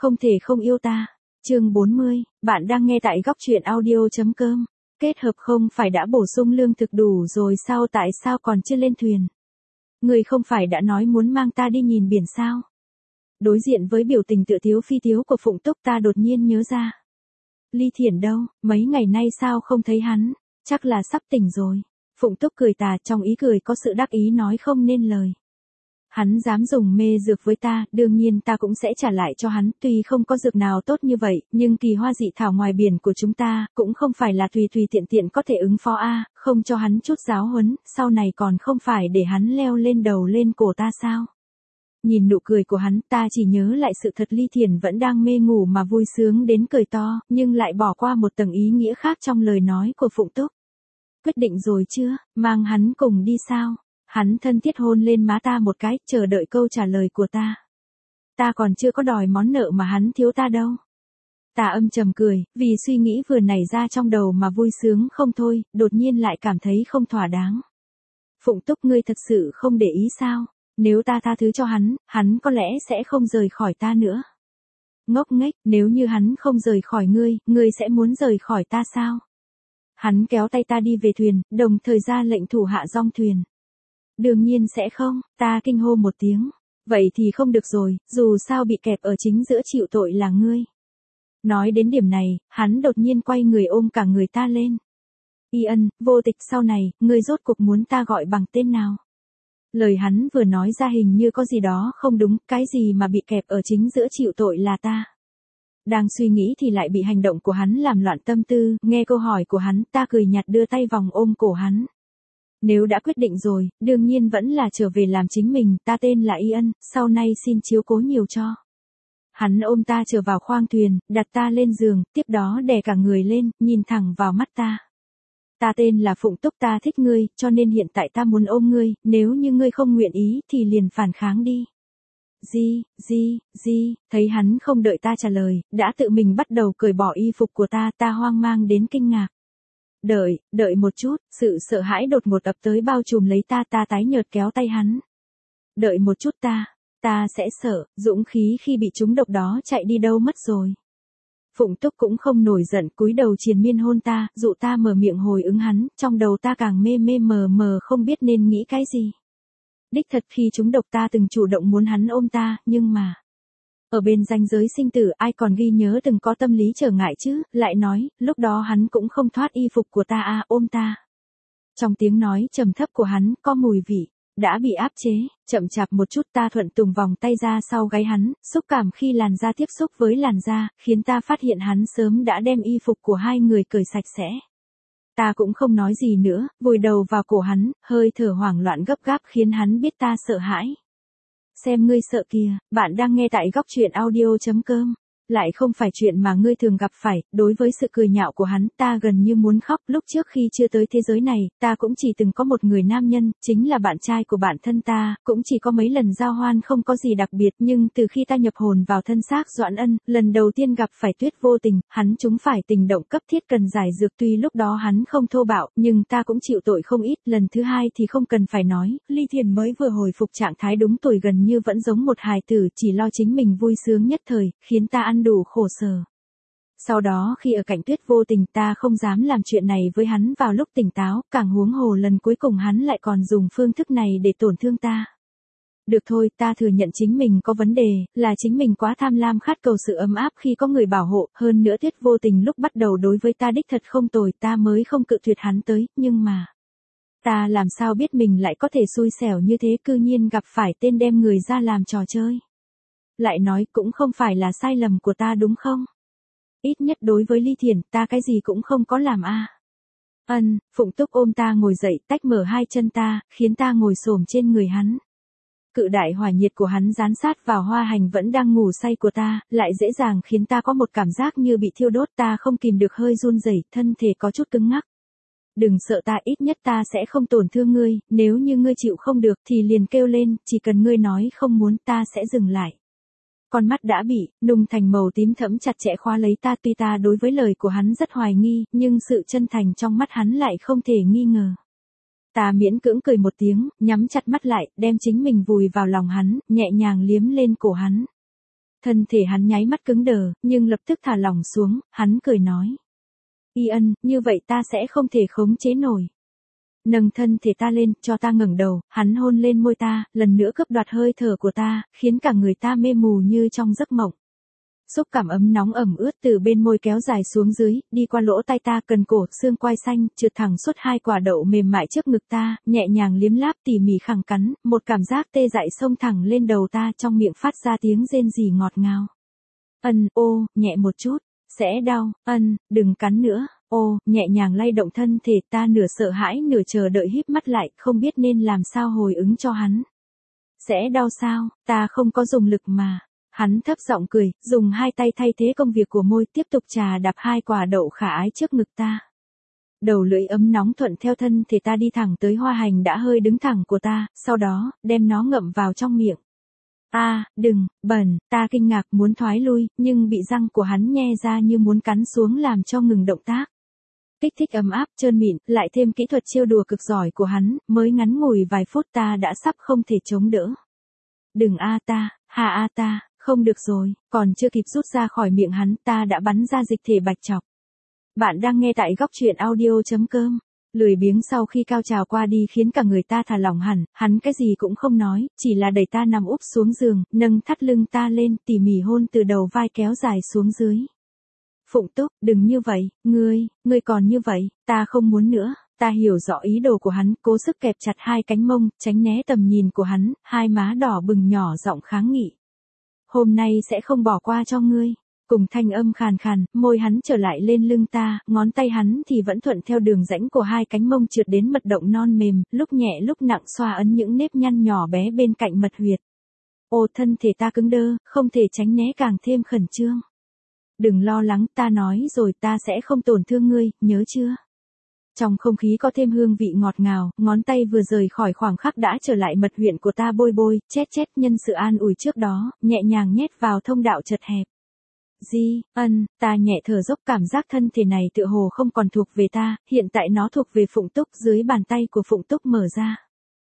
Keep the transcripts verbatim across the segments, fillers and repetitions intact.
Không thể không yêu ta. Chương bốn mươi, bạn đang nghe tại góc truyện audio.com. Kết hợp không phải đã bổ sung lương thực đủ rồi sao, tại sao còn chưa lên thuyền? Người không phải đã nói muốn mang ta đi nhìn biển sao? Đối diện với biểu tình tựa thiếu phi thiếu của Phụng Túc, ta đột nhiên nhớ ra. Ly Thiển đâu, mấy ngày nay sao không thấy hắn, chắc là sắp tỉnh rồi. Phụng Túc cười tà, trong ý cười có sự đắc ý nói không nên lời. Hắn dám dùng mê dược với ta, đương nhiên ta cũng sẽ trả lại cho hắn, tuy không có dược nào tốt như vậy, nhưng kỳ hoa dị thảo ngoài biển của chúng ta, cũng không phải là tùy tùy tiện tiện có thể ứng phó a, không cho hắn chút giáo huấn, sau này còn không phải để hắn leo lên đầu lên cổ ta sao? Nhìn nụ cười của hắn, ta chỉ nhớ lại sự thật, Ly Thiển vẫn đang mê ngủ mà vui sướng đến cười to, nhưng lại bỏ qua một tầng ý nghĩa khác trong lời nói của Phụng Túc. Quyết định rồi chưa, mang hắn cùng đi sao? Hắn thân thiết hôn lên má ta một cái, chờ đợi câu trả lời của ta. Ta còn chưa có đòi món nợ mà hắn thiếu ta đâu. Ta âm trầm cười, vì suy nghĩ vừa nảy ra trong đầu mà vui sướng không thôi, đột nhiên lại cảm thấy không thỏa đáng. Phụng Túc, ngươi thật sự không để ý sao? Nếu ta tha thứ cho hắn, hắn có lẽ sẽ không rời khỏi ta nữa. Ngốc nghếch, nếu như hắn không rời khỏi ngươi, ngươi sẽ muốn rời khỏi ta sao? Hắn kéo tay ta đi về thuyền, đồng thời ra lệnh thủ hạ dong thuyền. Đương nhiên sẽ không, ta kinh hô một tiếng. Vậy thì không được rồi, dù sao bị kẹp ở chính giữa chịu tội là ngươi. Nói đến điểm này, hắn đột nhiên quay người ôm cả người ta lên. Ian, Vô Tịch, sau này, ngươi rốt cuộc muốn ta gọi bằng tên nào? Lời hắn vừa nói ra hình như có gì đó không đúng, cái gì mà bị kẹp ở chính giữa chịu tội là ta. Đang suy nghĩ thì lại bị hành động của hắn làm loạn tâm tư, nghe câu hỏi của hắn, ta cười nhạt đưa tay vòng ôm cổ hắn. Nếu đã quyết định rồi, đương nhiên vẫn là trở về làm chính mình, ta tên là Ian, sau này xin chiếu cố nhiều cho. Hắn ôm ta trở vào khoang thuyền, đặt ta lên giường, tiếp đó đè cả người lên, nhìn thẳng vào mắt ta. Ta tên là Phụng Túc, ta thích ngươi, cho nên hiện tại ta muốn ôm ngươi, nếu như ngươi không nguyện ý thì liền phản kháng đi. Gì, gì, gì, thấy hắn không đợi ta trả lời, đã tự mình bắt đầu cởi bỏ y phục của ta, ta hoang mang đến kinh ngạc. Đợi, đợi một chút, sự sợ hãi đột ngột ập tới bao trùm lấy ta, ta tái nhợt kéo tay hắn. Đợi một chút ta, ta sẽ sợ, dũng khí khi bị trúng độc đó chạy đi đâu mất rồi. Phụng Túc cũng không nổi giận, cúi đầu triền miên hôn ta, dụ ta mở miệng hồi ứng hắn, trong đầu ta càng mê mê mờ mờ không biết nên nghĩ cái gì. Đích thật khi trúng độc ta từng chủ động muốn hắn ôm ta, nhưng mà... Ở bên ranh giới sinh tử ai còn ghi nhớ từng có tâm lý trở ngại chứ, lại nói, lúc đó hắn cũng không thoát y phục của ta à, ôm ta. Trong tiếng nói trầm thấp của hắn có mùi vị, đã bị áp chế, chậm chạp một chút ta thuận tùng vòng tay ra sau gáy hắn, xúc cảm khi làn da tiếp xúc với làn da, khiến ta phát hiện hắn sớm đã đem y phục của hai người cởi sạch sẽ. Ta cũng không nói gì nữa, vùi đầu vào cổ hắn, hơi thở hoảng loạn gấp gáp khiến hắn biết ta sợ hãi. Xem ngươi sợ kìa, bạn đang nghe tại góc truyện audio.com. Lại không phải chuyện mà ngươi thường gặp phải, đối với sự cười nhạo của hắn, ta gần như muốn khóc. Lúc trước khi chưa tới thế giới này, ta cũng chỉ từng có một người nam nhân, chính là bạn trai của bản thân ta, cũng chỉ có mấy lần giao hoan không có gì đặc biệt, nhưng từ khi ta nhập hồn vào thân xác Doãn Ân, lần đầu tiên gặp phải Tuyết Vô Tình, hắn chúng phải tình động cấp thiết cần giải dược, tuy lúc đó hắn không thô bạo, nhưng ta cũng chịu tội không ít, lần thứ hai thì không cần phải nói, Ly Thiển mới vừa hồi phục trạng thái đúng tuổi gần như vẫn giống một hài tử, chỉ lo chính mình vui sướng nhất thời, khiến ta ăn đủ khổ sở. Sau đó khi ở cạnh Tuyết Vô Tình ta không dám làm chuyện này với hắn vào lúc tỉnh táo, càng huống hồ lần cuối cùng hắn lại còn dùng phương thức này để tổn thương ta. Được thôi, ta thừa nhận chính mình có vấn đề, là chính mình quá tham lam khát cầu sự ấm áp khi có người bảo hộ, hơn nữa Tuyết Vô Tình lúc bắt đầu đối với ta đích thật không tồi, ta mới không cự tuyệt hắn tới, nhưng mà... Ta làm sao biết mình lại có thể xui xẻo như thế, cư nhiên gặp phải tên đem người ra làm trò chơi. Lại nói cũng không phải là sai lầm của ta đúng không? Ít nhất đối với Ly Thiển, ta cái gì cũng không có làm a. À. Ân, Phụng Túc ôm ta ngồi dậy, tách mở hai chân ta, khiến ta ngồi xổm trên người hắn. Cự đại hỏa nhiệt của hắn dán sát vào hoa hành vẫn đang ngủ say của ta, lại dễ dàng khiến ta có một cảm giác như bị thiêu đốt, ta không kìm được hơi run rẩy, thân thể có chút cứng ngắc. Đừng sợ ta, ít nhất ta sẽ không tổn thương ngươi, nếu như ngươi chịu không được thì liền kêu lên, chỉ cần ngươi nói không muốn ta sẽ dừng lại. Con mắt đã bị nung thành màu tím thẫm chặt chẽ khóa lấy ta, tuy ta đối với lời của hắn rất hoài nghi, nhưng sự chân thành trong mắt hắn lại không thể nghi ngờ. Ta miễn cưỡng cười một tiếng, nhắm chặt mắt lại, đem chính mình vùi vào lòng hắn, nhẹ nhàng liếm lên cổ hắn. thân thể hắn nháy mắt cứng đờ, nhưng lập tức thả lỏng xuống, hắn cười nói. Ian, như vậy ta sẽ không thể khống chế nổi. Nâng thân thể ta lên, cho ta ngẩng đầu, hắn hôn lên môi ta, lần nữa cướp đoạt hơi thở của ta, khiến cả người ta mê mù như trong giấc mộng. Xúc cảm ấm nóng ẩm ướt từ bên môi kéo dài xuống dưới, đi qua lỗ tai ta, cần cổ, xương quai xanh, trượt thẳng suốt hai quả đậu mềm mại trước ngực ta, nhẹ nhàng liếm láp tỉ mỉ khẳng cắn, một cảm giác tê dại xông thẳng lên đầu ta, trong miệng phát ra tiếng rên rỉ ngọt ngào. Ân, ô, nhẹ một chút, sẽ đau, ân, đừng cắn nữa, ô, nhẹ nhàng lay động thân thể ta, nửa sợ hãi nửa chờ đợi híp mắt lại, không biết nên làm sao hồi ứng cho hắn. Sẽ đau sao, ta không có dùng lực mà. Hắn thấp giọng cười, dùng hai tay thay thế công việc của môi, tiếp tục trà đạp hai quả đậu khả ái trước ngực ta. Đầu lưỡi ấm nóng thuận theo thân thể ta đi thẳng tới hoa hành đã hơi đứng thẳng của ta, sau đó, đem nó ngậm vào trong miệng. A, à, đừng, bẩn, ta kinh ngạc muốn thoái lui, nhưng bị răng của hắn nhe ra như muốn cắn xuống làm cho ngừng động tác. Kích thích ấm áp, trơn mịn, lại thêm kỹ thuật trêu đùa cực giỏi của hắn, mới ngắn ngủi vài phút ta đã sắp không thể chống đỡ. Đừng a ta, ha a ta. Không được rồi, còn chưa kịp rút ra khỏi miệng hắn, ta đã bắn ra dịch thể bạch trọc. Bạn đang nghe tại góc truyện audio chấm com. Lười biếng sau khi cao trào qua đi khiến cả người ta thả lỏng hẳn, hắn cái gì cũng không nói, chỉ là đẩy ta nằm úp xuống giường, nâng thắt lưng ta lên, tỉ mỉ hôn từ đầu vai kéo dài xuống dưới. Phụng Túc, đừng như vậy, ngươi, ngươi còn như vậy, ta không muốn nữa. Ta hiểu rõ ý đồ của hắn, cố sức kẹp chặt hai cánh mông, tránh né tầm nhìn của hắn, hai má đỏ bừng nhỏ giọng kháng nghị. Hôm nay sẽ không bỏ qua cho ngươi. Cùng thanh âm khàn khàn, môi hắn trở lại lên lưng ta, ngón tay hắn thì vẫn thuận theo đường rãnh của hai cánh mông trượt đến mật động non mềm, lúc nhẹ lúc nặng xoa ấn những nếp nhăn nhỏ bé bên cạnh mật huyệt. Ô, thân thể ta cứng đơ, không thể tránh né, càng thêm khẩn trương. Đừng lo lắng, ta nói rồi, ta sẽ không tổn thương ngươi, nhớ chưa? Trong không khí có thêm hương vị ngọt ngào, ngón tay vừa rời khỏi khoảng khắc đã trở lại mật huyệt của ta, bôi bôi, chét chét, nhân sự an ủi trước đó, nhẹ nhàng nhét vào thông đạo chật hẹp. Di, ân, ta nhẹ thở dốc, cảm giác thân thể này tựa hồ không còn thuộc về ta, hiện tại nó thuộc về Phụng Túc, dưới bàn tay của Phụng Túc mở ra.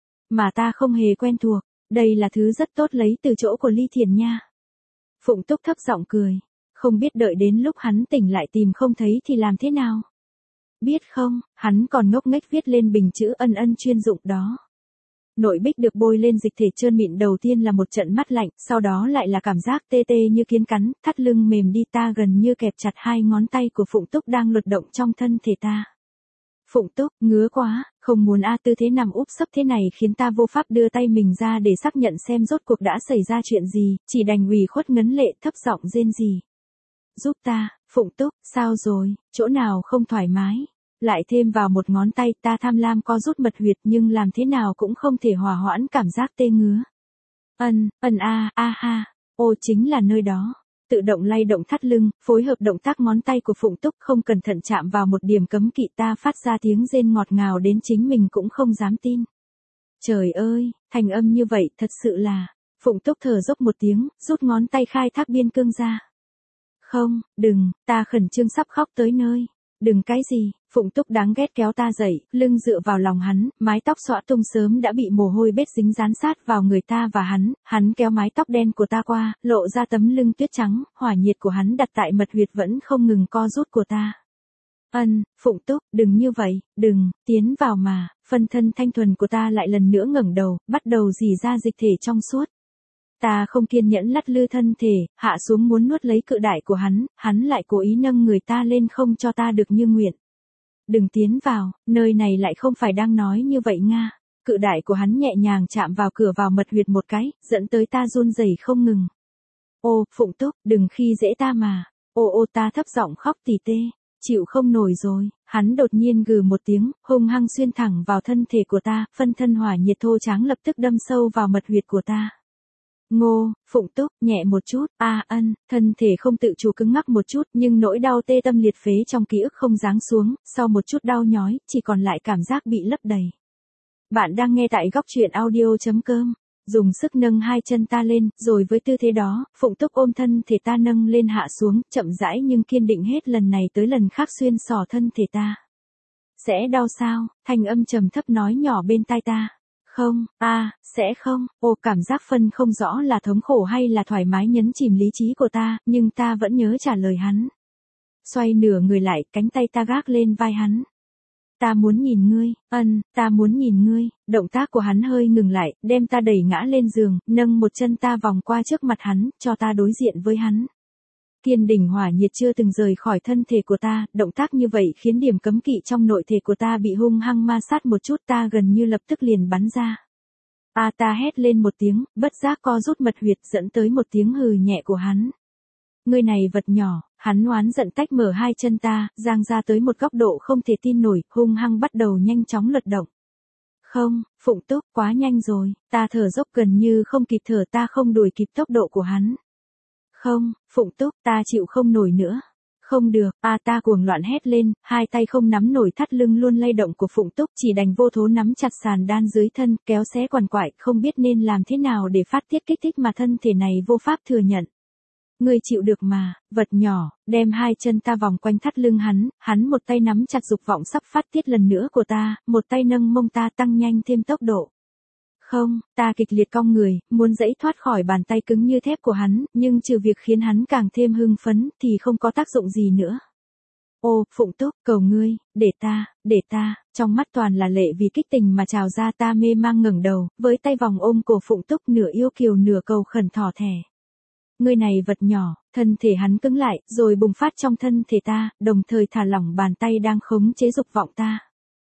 Mà ta không hề quen thuộc, đây là thứ rất tốt lấy từ chỗ của Ly Thiền nha. Phụng Túc thấp giọng cười, không biết đợi đến lúc hắn tỉnh lại tìm không thấy thì làm thế nào. Biết không, hắn còn ngốc nghếch viết lên bình chữ ân ân chuyên dụng đó. Nội bích được bôi lên dịch thể trơn mịn đầu tiên là một trận mát lạnh, sau đó lại là cảm giác tê tê như kiến cắn, thắt lưng mềm đi, ta gần như kẹp chặt hai ngón tay của Phụng Túc đang luật động trong thân thể ta. Phụng Túc, ngứa quá, không muốn a tư thế nằm úp sấp thế này khiến ta vô pháp đưa tay mình ra để xác nhận xem rốt cuộc đã xảy ra chuyện gì, chỉ đành ủy khuất ngấn lệ thấp giọng rên rỉ. Giúp ta, Phụng Túc, sao rồi, chỗ nào không thoải mái? Lại thêm vào một ngón tay, ta tham lam co rút mật huyệt nhưng làm thế nào cũng không thể hòa hoãn cảm giác tê ngứa. Ân, ân a, a ha, ô chính là nơi đó. Tự động lay động thắt lưng, phối hợp động tác ngón tay của Phụng Túc không cẩn thận chạm vào một điểm cấm kỵ, ta phát ra tiếng rên ngọt ngào đến chính mình cũng không dám tin. Trời ơi, thành âm như vậy thật sự là, Phụng Túc thở dốc một tiếng, rút ngón tay khai thác biên cương ra. Không, đừng, ta khẩn trương sắp khóc tới nơi. Đừng cái gì, Phụng Túc đáng ghét kéo ta dậy, lưng dựa vào lòng hắn, mái tóc xõa tung sớm đã bị mồ hôi bết dính dán sát vào người ta và hắn, hắn kéo mái tóc đen của ta qua, lộ ra tấm lưng tuyết trắng, hỏa nhiệt của hắn đặt tại mật huyệt vẫn không ngừng co rút của ta. Ân, Phụng Túc, đừng như vậy, đừng, tiến vào mà, phân thân thanh thuần của ta lại lần nữa ngẩng đầu, bắt đầu rỉ ra dịch thể trong suốt. Ta không kiên nhẫn lắc lư thân thể, hạ xuống muốn nuốt lấy cự đại của hắn, hắn lại cố ý nâng người ta lên không cho ta được như nguyện. Đừng tiến vào, nơi này lại không phải đang nói như vậy nga. Cự đại của hắn nhẹ nhàng chạm vào cửa vào mật huyệt một cái, dẫn tới ta run rẩy không ngừng. Ô, Phụng Túc, đừng khi dễ ta mà. Ô ô, ta thấp giọng khóc tỉ tê, chịu không nổi rồi. Hắn đột nhiên gừ một tiếng, hung hăng xuyên thẳng vào thân thể của ta, phân thân hỏa nhiệt thô tráng lập tức đâm sâu vào mật huyệt của ta. Ngô, Phụng Túc, nhẹ một chút, a ân, thân thể không tự chủ cứng ngắc một chút, nhưng nỗi đau tê tâm liệt phế trong ký ức không giáng xuống, sau một chút đau nhói, chỉ còn lại cảm giác bị lấp đầy. Bạn đang nghe tại góc truyện audio chấm com, dùng sức nâng hai chân ta lên, rồi với tư thế đó, Phụng Túc ôm thân thể ta nâng lên hạ xuống, chậm rãi nhưng kiên định hết lần này tới lần khác xuyên xỏ thân thể ta. Sẽ đau sao? Thanh âm trầm thấp nói nhỏ bên tai ta. Không, a sẽ không, ô cảm giác phân không rõ là thống khổ hay là thoải mái nhấn chìm lý trí của ta, nhưng ta vẫn nhớ trả lời hắn. Xoay nửa người lại, cánh tay ta gác lên vai hắn. Ta muốn nhìn ngươi, ân, ta muốn nhìn ngươi, động tác của hắn hơi ngừng lại, đem ta đẩy ngã lên giường, nâng một chân ta vòng qua trước mặt hắn, cho ta đối diện với hắn. Thiên đỉnh hỏa nhiệt chưa từng rời khỏi thân thể của ta, động tác như vậy khiến điểm cấm kỵ trong nội thể của ta bị hung hăng ma sát một chút, ta gần như lập tức liền bắn ra. A ta hét lên một tiếng, bất giác co rút mật huyệt dẫn tới một tiếng hừ nhẹ của hắn. Ngươi này vật nhỏ, hắn oán giận tách mở hai chân ta, giang ra tới một góc độ không thể tin nổi, hung hăng bắt đầu nhanh chóng lật động. Không, Phụng Túc, quá nhanh rồi, ta thở dốc gần như không kịp thở, ta không đuổi kịp tốc độ của hắn. Không, Phụng Túc, ta chịu không nổi nữa. Không được, a ta cuồng loạn hét lên, hai tay không nắm nổi thắt lưng luôn lay động của Phụng Túc, chỉ đành vô thố nắm chặt sàn đan dưới thân, kéo xé quằn quại, không biết nên làm thế nào để phát tiết kích thích mà thân thể này vô pháp thừa nhận. Ngươi chịu được mà, vật nhỏ, đem hai chân ta vòng quanh thắt lưng hắn, hắn một tay nắm chặt dục vọng sắp phát tiết lần nữa của ta, một tay nâng mông ta tăng nhanh thêm tốc độ. Không, ta kịch liệt cong người, muốn giãy thoát khỏi bàn tay cứng như thép của hắn, nhưng trừ việc khiến hắn càng thêm hưng phấn, thì không có tác dụng gì nữa. Ô, Phụng Túc, cầu ngươi, để ta, để ta, trong mắt toàn là lệ vì kích tình mà trào ra, ta mê mang ngẩng đầu, với tay vòng ôm cổ Phụng Túc nửa yêu kiều nửa cầu khẩn thỏ thẻ. Ngươi này vật nhỏ, thân thể hắn cứng lại, rồi bùng phát trong thân thể ta, đồng thời thả lỏng bàn tay đang khống chế dục vọng ta.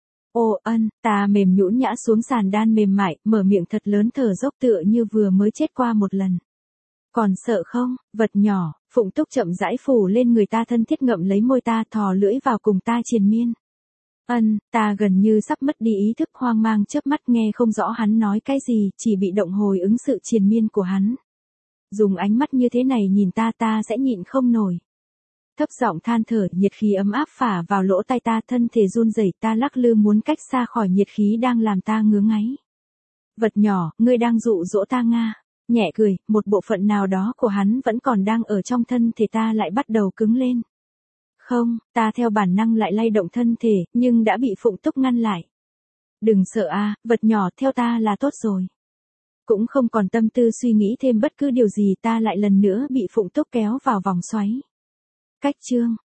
Ô ân, ta mềm nhũn nhã xuống sàn đan mềm mại, mở miệng thật lớn thở dốc tựa như vừa mới chết qua một lần. Còn sợ không, vật nhỏ, Phụng Túc chậm rãi phủ lên người ta, thân thiết ngậm lấy môi ta, thò lưỡi vào cùng ta triền miên. Ân, ta gần như sắp mất đi ý thức, hoang mang chớp mắt nghe không rõ hắn nói cái gì, chỉ bị động hồi ứng sự triền miên của hắn. Dùng ánh mắt như thế này nhìn ta, ta sẽ nhịn không nổi. Thấp giọng than thở, nhiệt khí ấm áp phả vào lỗ tai ta, thân thể run rẩy, ta lắc lư muốn cách xa khỏi nhiệt khí đang làm ta ngứa ngáy. Vật nhỏ, ngươi đang dụ dỗ ta nga. Nhẹ cười, một bộ phận nào đó của hắn vẫn còn đang ở trong thân thể ta lại bắt đầu cứng lên. Không, ta theo bản năng lại lay động thân thể, nhưng đã bị Phụng Túc ngăn lại. Đừng sợ a, vật nhỏ, theo ta là tốt rồi. Cũng không còn tâm tư suy nghĩ thêm bất cứ điều gì, ta lại lần nữa bị Phụng Túc kéo vào vòng xoáy. Cách chương